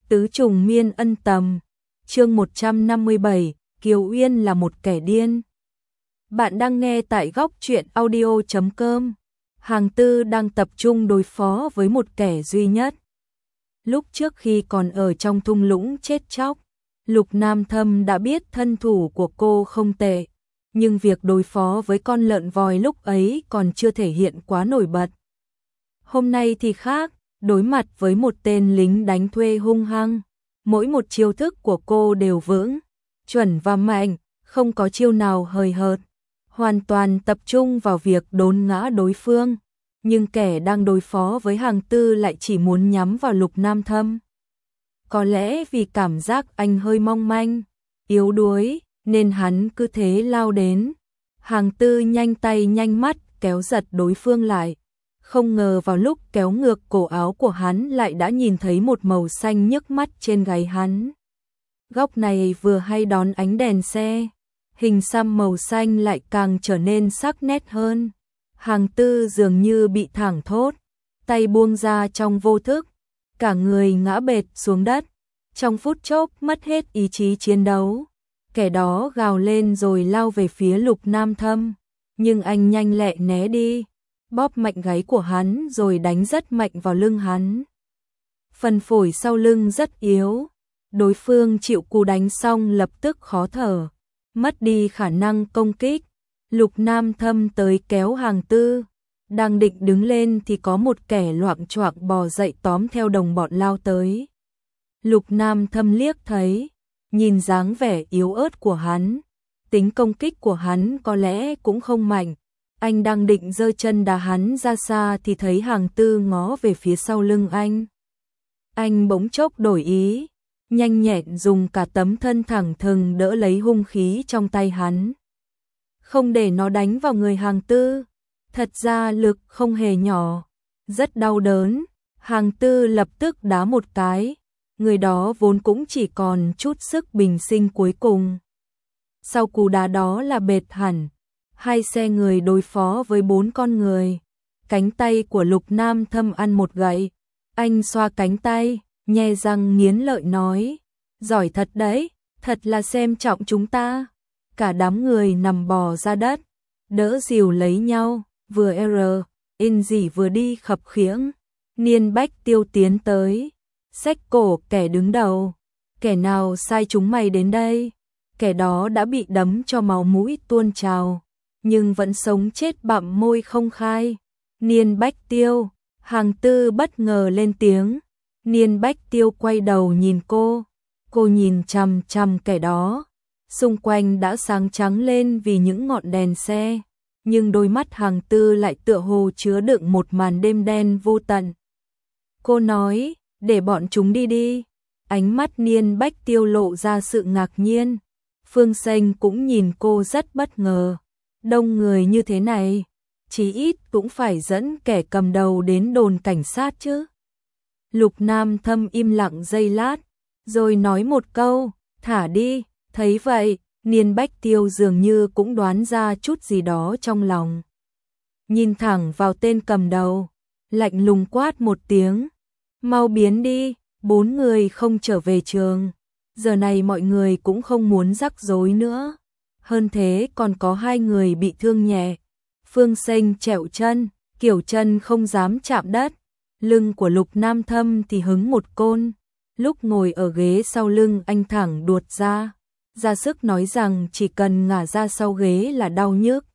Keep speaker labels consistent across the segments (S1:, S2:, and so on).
S1: Tứ trùng miên ân tầm. Chương 157, Kiều Uyên là một kẻ điên. Bạn đang nghe tại góc truyện audio.com. Hàng Tư đang tập trung đối phó với một kẻ duy nhất. Lúc trước khi còn ở trong thung lũng chết chóc, Lục Nam Thâm đã biết thân thủ của cô không tệ, nhưng việc đối phó với con lợn vòi lúc ấy còn chưa thể hiện quá nổi bật. Hôm nay thì khác, đối mặt với một tên lính đánh thuê hung hăng, mỗi một chiêu thức của cô đều vững, chuẩn và mạnh, không có chiêu nào hời hợt, hoàn toàn tập trung vào việc đốn ngã đối phương. Nhưng kẻ đang đối phó với Hàng Tư lại chỉ muốn nhắm vào Lục Nam Thâm. Có lẽ vì cảm giác anh hơi mong manh, yếu đuối, nên hắn cứ thế lao đến. Hàng Tư nhanh tay nhanh mắt kéo giật đối phương lại. Không ngờ vào lúc kéo ngược cổ áo của hắn lại đã nhìn thấy một màu xanh nhức mắt trên gáy hắn. Góc này vừa hay đón ánh đèn xe, hình xăm màu xanh lại càng trở nên sắc nét hơn. Hàng Tư dường như bị thảng thốt, tay buông ra trong vô thức, cả người ngã bệt xuống đất, trong phút chốc mất hết ý chí chiến đấu. Kẻ đó gào lên rồi lao về phía Lục Nam Thâm, nhưng anh nhanh lẹ né đi, bóp mạnh gáy của hắn rồi đánh rất mạnh vào lưng hắn. Phần phổi sau lưng rất yếu, đối phương chịu cú đánh xong lập tức khó thở, mất đi khả năng công kích. Lục Nam Thâm tới kéo Hàng Tư, đang định đứng lên thì có một kẻ loạng choạng bò dậy tóm theo đồng bọn lao tới. Lục Nam Thâm liếc thấy, nhìn dáng vẻ yếu ớt của hắn, tính công kích của hắn có lẽ cũng không mạnh. Anh đang định giơ chân đá hắn ra xa thì thấy Hàng Tư ngó về phía sau lưng anh. Anh bỗng chốc đổi ý, nhanh nhẹn dùng cả tấm thân thẳng thừng đỡ lấy hung khí trong tay hắn, không để nó đánh vào người Hàng Tư. Thật ra lực không hề nhỏ, rất đau đớn. Hàng Tư lập tức đá một cái, người đó vốn cũng chỉ còn chút sức bình sinh cuối cùng. Sau cú đá đó là bệt hẳn, 2 xe người đối phó với 4 con người. Cánh tay của Lục Nam Thâm ăn một gậy, anh xoa cánh tay, nhe răng nghiến lợi nói, giỏi thật đấy, thật là xem trọng chúng ta. Cả đám người nằm bò ra đất, đỡ dìu lấy nhau, vừa in gì vừa đi khập khiễng. Niên Bách Tiêu tiến tới, xách cổ kẻ đứng đầu, kẻ nào sai chúng mày đến đây? Kẻ đó đã bị đấm cho máu mũi tuôn trào, nhưng vẫn sống chết bặm môi không khai. Niên Bách Tiêu. Hàng Tư bất ngờ lên tiếng. Niên Bách Tiêu quay đầu nhìn cô nhìn chằm chằm kẻ đó. Xung quanh đã sáng trắng lên vì những ngọn đèn xe, nhưng đôi mắt Hàng Tư lại tựa hồ chứa đựng một màn đêm đen vô tận. Cô nói, để bọn chúng đi đi. Ánh mắt Niên Bách Tiêu lộ ra sự ngạc nhiên. Phương Xanh cũng nhìn cô rất bất ngờ. Đông người như thế này, chí ít cũng phải dẫn kẻ cầm đầu đến đồn cảnh sát chứ. Lục Nam Thâm im lặng giây lát, rồi nói một câu, thả đi. Thấy vậy, Niên Bách Tiêu dường như cũng đoán ra chút gì đó trong lòng. Nhìn thẳng vào tên cầm đầu, lạnh lùng quát một tiếng, mau biến đi. 4 người không trở về trường, giờ này mọi người cũng không muốn rắc rối nữa. Hơn thế còn có 2 người bị thương nhẹ. Phương Xanh trẹo chân, kiểu chân không dám chạm đất. Lưng của Lục Nam Thâm thì hứng một côn, lúc ngồi ở ghế sau lưng anh thẳng đuột ra sức nói rằng chỉ cần ngả ra sau ghế là đau nhức.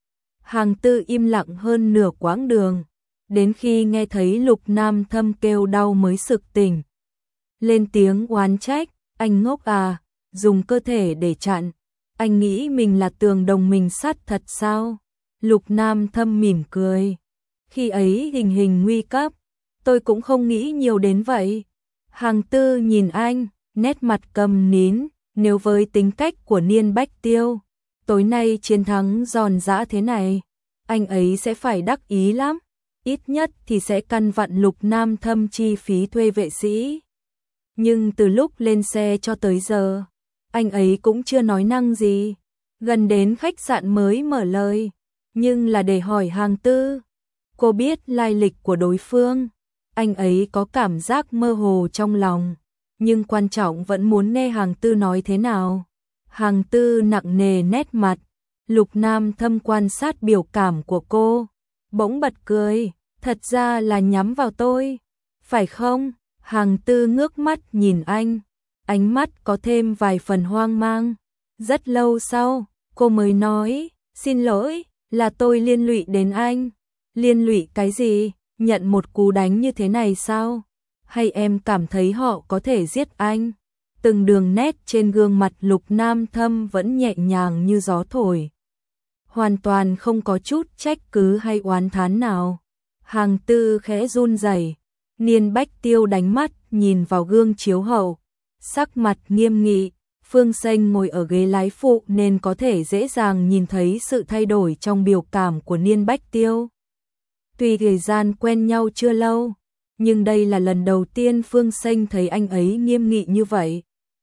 S1: Hàng Tư im lặng hơn nửa quãng đường, đến khi nghe thấy Lục Nam Thâm kêu đau mới sực tỉnh. Lên tiếng oán trách, anh ngốc à, dùng cơ thể để chặn. Anh nghĩ mình là tường đồng mình sắt thật sao? Lục Nam Thâm mỉm cười. Khi ấy hình hình nguy cấp, tôi cũng không nghĩ nhiều đến vậy. Hàng Tư nhìn anh, nét mặt câm nín. Nếu với tính cách của Niên Bách Tiêu, tối nay chiến thắng giòn giã thế này, anh ấy sẽ phải đắc ý lắm. Ít nhất thì sẽ căn vặn Lục Nam Thâm chi phí thuê vệ sĩ. Nhưng từ lúc lên xe cho tới giờ, anh ấy cũng chưa nói năng gì. Gần đến khách sạn mới mở lời, nhưng là để hỏi Hàng Tư. Cô biết lai lịch của đối phương, anh ấy có cảm giác mơ hồ trong lòng. nhưng quan trọng vẫn muốn nghe Hàng Tư nói thế nào. Hàng Tư nặng nề nét mặt, Lục Nam Thâm quan sát biểu cảm của cô, bỗng bật cười, thật ra là nhắm vào tôi, phải không? Hàng Tư ngước mắt nhìn anh, ánh mắt có thêm vài phần hoang mang. Rất lâu sau, cô mới nói, xin lỗi, là tôi liên lụy đến anh. Liên lụy cái gì? Nhận một cú đánh như thế này sao? Hay em cảm thấy họ có thể giết anh? Từng đường nét trên gương mặt Lục Nam Thâm vẫn nhẹ nhàng như gió thổi, hoàn toàn không có chút trách cứ hay oán thán nào. Hàng Tư khẽ run rẩy, Niên Bách Tiêu đánh mắt nhìn vào gương chiếu hậu, sắc mặt nghiêm nghị. Phương Xanh ngồi ở ghế lái phụ nên có thể dễ dàng nhìn thấy sự thay đổi trong biểu cảm của Niên Bách Tiêu. Tuy thời gian quen nhau chưa lâu, nhưng đây là lần đầu tiên Phương Xanh thấy anh ấy nghiêm nghị như vậy.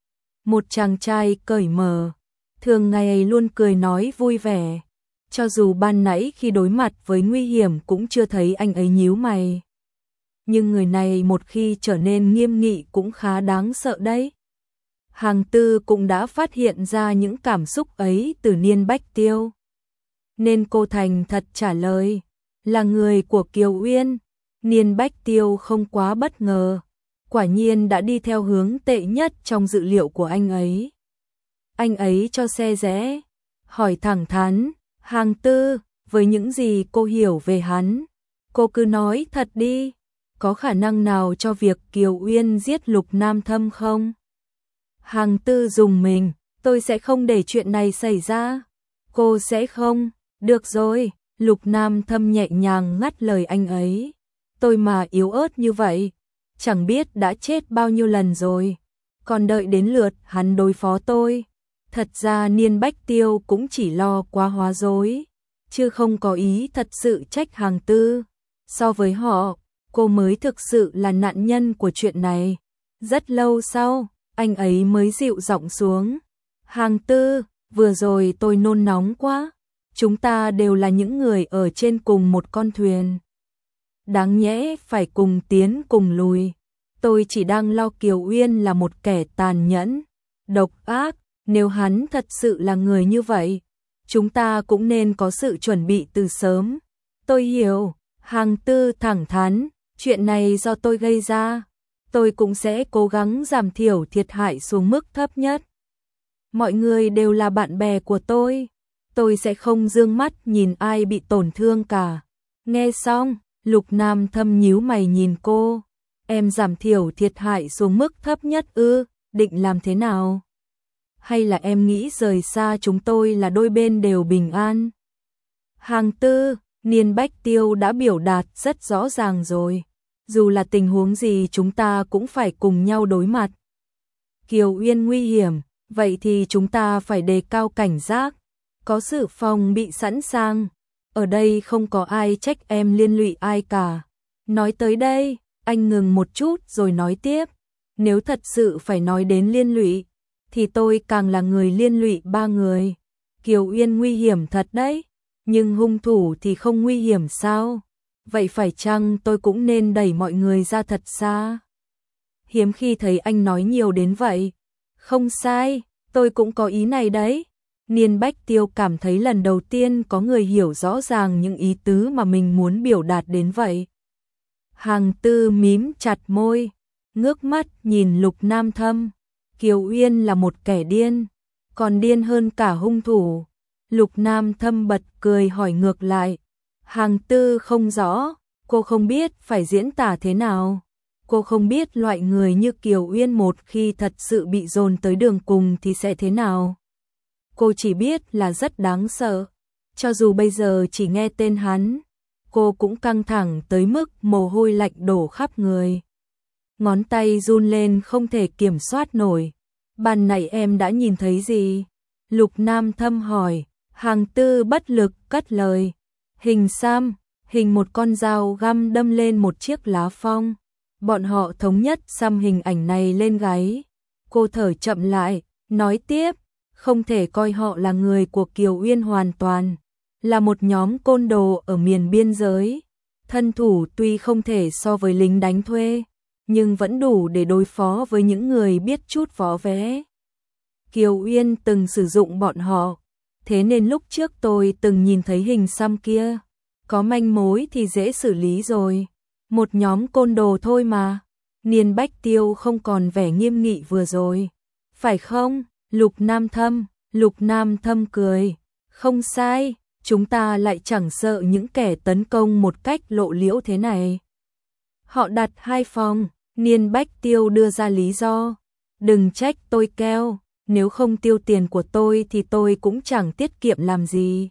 S1: Một chàng trai cởi mở, thường ngày ấy luôn cười nói vui vẻ, cho dù ban nãy khi đối mặt với nguy hiểm cũng chưa thấy anh ấy nhíu mày. Nhưng người này một khi trở nên nghiêm nghị cũng khá đáng sợ đấy. Hàng Tư cũng đã phát hiện ra những cảm xúc ấy từ Niên Bách Tiêu, nên cô thành thật trả lời, là người của Kiều Uyên. Niên Bách Tiêu không quá bất ngờ, quả nhiên đã đi theo hướng tệ nhất trong dự liệu của anh ấy. Anh ấy cho xe rẽ, hỏi thẳng thắn, Hàng Tư, với những gì cô hiểu về hắn, cô cứ nói thật đi, có khả năng nào cho việc Kiều Uyên giết Lục Nam Thâm không? Hàng Tư rùng mình, tôi sẽ không để chuyện này xảy ra. Cô sẽ không? Được rồi, Lục Nam Thâm nhẹ nhàng ngắt lời anh ấy. Tôi mà yếu ớt như vậy, chẳng biết đã chết bao nhiêu lần rồi, còn đợi đến lượt hắn đối phó tôi. Thật ra Niên Bách Tiêu cũng chỉ lo quá hóa rối, chứ không có ý thật sự trách Hàng Tư. So với họ, cô mới thực sự là nạn nhân của chuyện này. Rất lâu sau, anh ấy mới dịu giọng xuống. Hàng Tư, vừa rồi tôi nôn nóng quá. Chúng ta đều là những người ở trên cùng một con thuyền, đáng nhẽ phải cùng tiến cùng lùi. Tôi chỉ đang lo Kiều Uyên là một kẻ tàn nhẫn, độc ác. Nếu hắn thật sự là người như vậy, chúng ta cũng nên có sự chuẩn bị từ sớm. Tôi hiểu. Hàng Tư thẳng thắn, chuyện này do tôi gây ra, tôi cũng sẽ cố gắng giảm thiểu thiệt hại xuống mức thấp nhất. Mọi người đều là bạn bè của tôi sẽ không dương mắt nhìn ai bị tổn thương cả. Nghe xong, Lục Nam Thâm nhíu mày nhìn cô, em giảm thiểu thiệt hại xuống mức thấp nhất ư? Định làm thế nào? Hay là em nghĩ rời xa chúng tôi là đôi bên đều bình an? Hàng Tư, Niên Bách Tiêu đã biểu đạt rất rõ ràng rồi, dù là tình huống gì chúng ta cũng phải cùng nhau đối mặt. Kiều Uyên nguy hiểm, vậy thì chúng ta phải đề cao cảnh giác, có sự phòng bị sẵn sàng. Ở đây không có ai trách em liên lụy ai cả. Nói tới đây, anh ngừng một chút rồi nói tiếp, nếu thật sự phải nói đến liên lụy, thì tôi càng là người liên lụy 3 người. Kiều Uyên nguy hiểm thật đấy, nhưng hung thủ thì không nguy hiểm sao? Vậy phải chăng tôi cũng nên đẩy mọi người ra thật xa? Hiếm khi thấy anh nói nhiều đến vậy. Không sai, tôi cũng có ý này đấy. Niên Bách Tiêu cảm thấy lần đầu tiên có người hiểu rõ ràng những ý tứ mà mình muốn biểu đạt đến vậy. Hàng Tư mím chặt môi, ngước mắt nhìn Lục Nam Thâm. Kiều Uyên là một kẻ điên, còn điên hơn cả hung thủ. Lục Nam Thâm bật cười hỏi ngược lại. Hàng Tư không rõ, cô không biết phải diễn tả thế nào. Cô không biết loại người như Kiều Uyên một khi thật sự bị dồn tới đường cùng thì sẽ thế nào. Cô chỉ biết là rất đáng sợ. Cho dù bây giờ chỉ nghe tên hắn, cô cũng căng thẳng tới mức mồ hôi lạnh đổ khắp người. Ngón tay run lên không thể kiểm soát nổi. Ban nãy em đã nhìn thấy gì? Lục Nam Thâm hỏi. Hàng Tư bất lực cất lời. Hình xăm, hình một con dao găm đâm lên một chiếc lá phong. Bọn họ thống nhất xăm hình ảnh này lên gáy. Cô thở chậm lại, nói tiếp, không thể coi họ là người của Kiều Uyên hoàn toàn, là một nhóm côn đồ ở miền biên giới. Thân thủ tuy không thể so với lính đánh thuê, nhưng vẫn đủ để đối phó với những người biết chút võ vẽ. Kiều Uyên từng sử dụng bọn họ, thế nên lúc trước tôi từng nhìn thấy hình xăm kia, có manh mối thì dễ xử lý rồi. Một nhóm côn đồ thôi mà. Niên Bách Tiêu không còn vẻ nghiêm nghị vừa rồi. Phải không? Lục Nam Thâm cười. Không sai, chúng ta lại chẳng sợ những kẻ tấn công một cách lộ liễu thế này. Họ đặt 2 phòng, Niên Bách Tiêu đưa ra lý do. Đừng trách tôi keo, nếu không tiêu tiền của tôi thì tôi cũng chẳng tiết kiệm làm gì.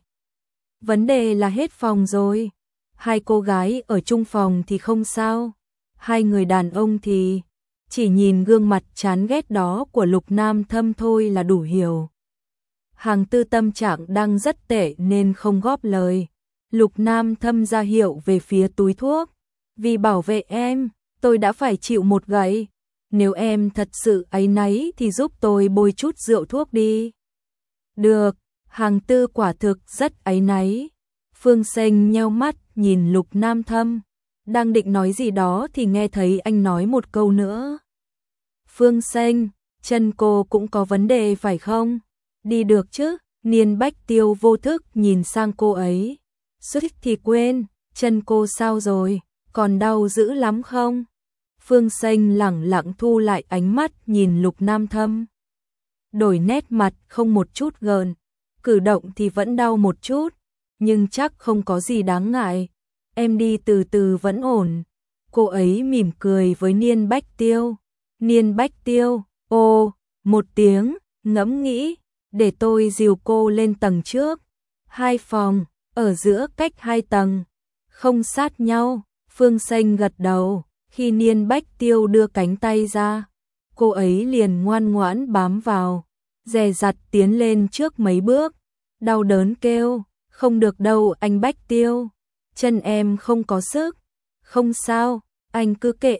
S1: Vấn đề là hết phòng rồi. 2 cô gái ở chung phòng thì không sao. 2 người đàn ông thì chỉ nhìn gương mặt chán ghét đó của Lục Nam Thâm thôi là đủ hiểu. Hàng Tư tâm trạng đang rất tệ nên không góp lời. Lục Nam Thâm ra hiệu về phía túi thuốc. Vì bảo vệ em, tôi đã phải chịu một gậy. Nếu em thật sự áy náy thì giúp tôi bôi chút rượu thuốc đi. Được, Hàng Tư quả thực rất áy náy. Phương Sênh nheo mắt nhìn Lục Nam Thâm, đang định nói gì đó thì nghe thấy anh nói một câu nữa. Phương Sênh, chân cô cũng có vấn đề phải không? Đi được chứ? Niên Bách Tiêu vô thức nhìn sang cô ấy. Suýt thì quên, chân cô sao rồi? Còn đau dữ lắm không? Phương Sênh lẳng lặng thu lại ánh mắt nhìn Lục Nam Thâm. Đổi nét mặt không một chút gờn, cử động thì vẫn đau một chút, nhưng chắc không có gì đáng ngại. Em đi từ từ vẫn ổn. Cô ấy mỉm cười với Niên Bách Tiêu. Niên Bách Tiêu, ô, một tiếng, ngẫm nghĩ, để tôi dìu cô lên tầng trước. 2 phòng, ở giữa cách 2 tầng, không sát nhau. Phương Sênh gật đầu, khi Niên Bách Tiêu đưa cánh tay ra, cô ấy liền ngoan ngoãn bám vào, dè dặt tiến lên trước mấy bước, đau đớn kêu, không được đâu anh Bách Tiêu, chân em không có sức. Không sao, anh cứ kệ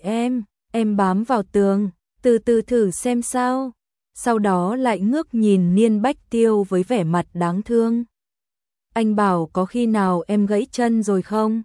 S1: em bám vào tường, từ từ thử xem sao. Sau đó lại ngước nhìn Niên Bách Tiêu với vẻ mặt đáng thương. Anh bảo có khi nào em gãy chân rồi không?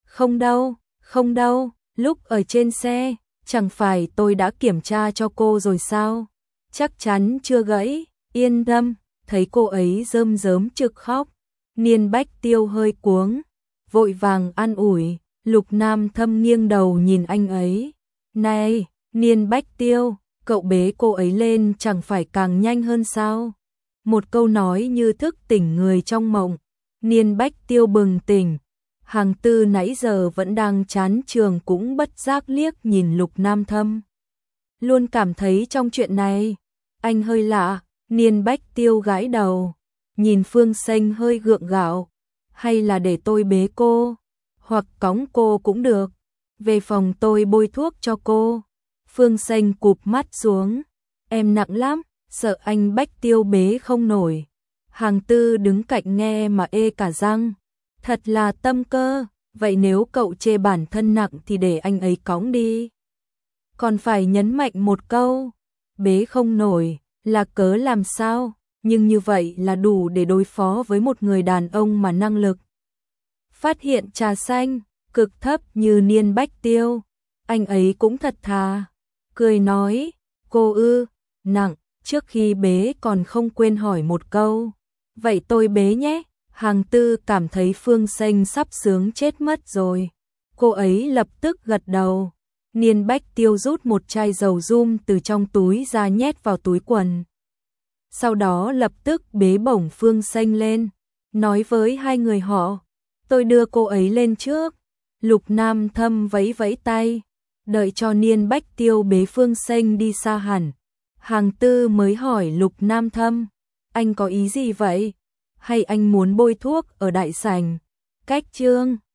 S1: Không đâu, lúc ở trên xe, chẳng phải tôi đã kiểm tra cho cô rồi sao? Chắc chắn chưa gãy, yên tâm. Thấy cô ấy rơm rớm trực khóc, Niên Bách Tiêu hơi cuống, vội vàng an ủi. Lục Nam Thâm nghiêng đầu nhìn anh ấy. Này, Niên Bách Tiêu, cậu bế cô ấy lên chẳng phải càng nhanh hơn sao? Một câu nói như thức tỉnh người trong mộng. Niên Bách Tiêu bừng tỉnh. Hàng Tư nãy giờ vẫn đang chán trường cũng bất giác liếc nhìn Lục Nam Thâm. Luôn cảm thấy trong chuyện này, anh hơi lạ. Niên Bách Tiêu gãi đầu, nhìn Phương Sênh hơi gượng gạo. Hay là để tôi bế cô, hoặc cõng cô cũng được. Về phòng tôi bôi thuốc cho cô. Phương Sênh cụp mắt xuống. Em nặng lắm, sợ anh Bách Tiêu bế không nổi. Hàng Tư đứng cạnh nghe mà ê cả răng. Thật là tâm cơ, vậy nếu cậu chê bản thân nặng thì để anh ấy cõng đi. Còn phải nhấn mạnh một câu, bế không nổi là cớ làm sao, nhưng như vậy là đủ để đối phó với một người đàn ông mà năng lực phát hiện trà xanh cực thấp như Niên Bách Tiêu. Anh ấy cũng thật thà, cười nói, cô nặng, trước khi bế còn không quên hỏi một câu, vậy tôi bế nhé. Hàng Tư cảm thấy Phương Sênh sắp sướng chết mất rồi. Cô ấy lập tức gật đầu. Niên Bách Tiêu rút một chai dầu zoom từ trong túi ra nhét vào túi quần. Sau đó lập tức bế bổng Phương Sênh lên, nói với 2 người họ, tôi đưa cô ấy lên trước. Lục Nam Thâm vẫy vẫy tay, đợi cho Niên Bách Tiêu bế Phương Sênh đi xa hẳn. Hàng Tư mới hỏi Lục Nam Thâm, anh có ý gì vậy? Hay anh muốn bôi thuốc ở đại sảnh? Cách chương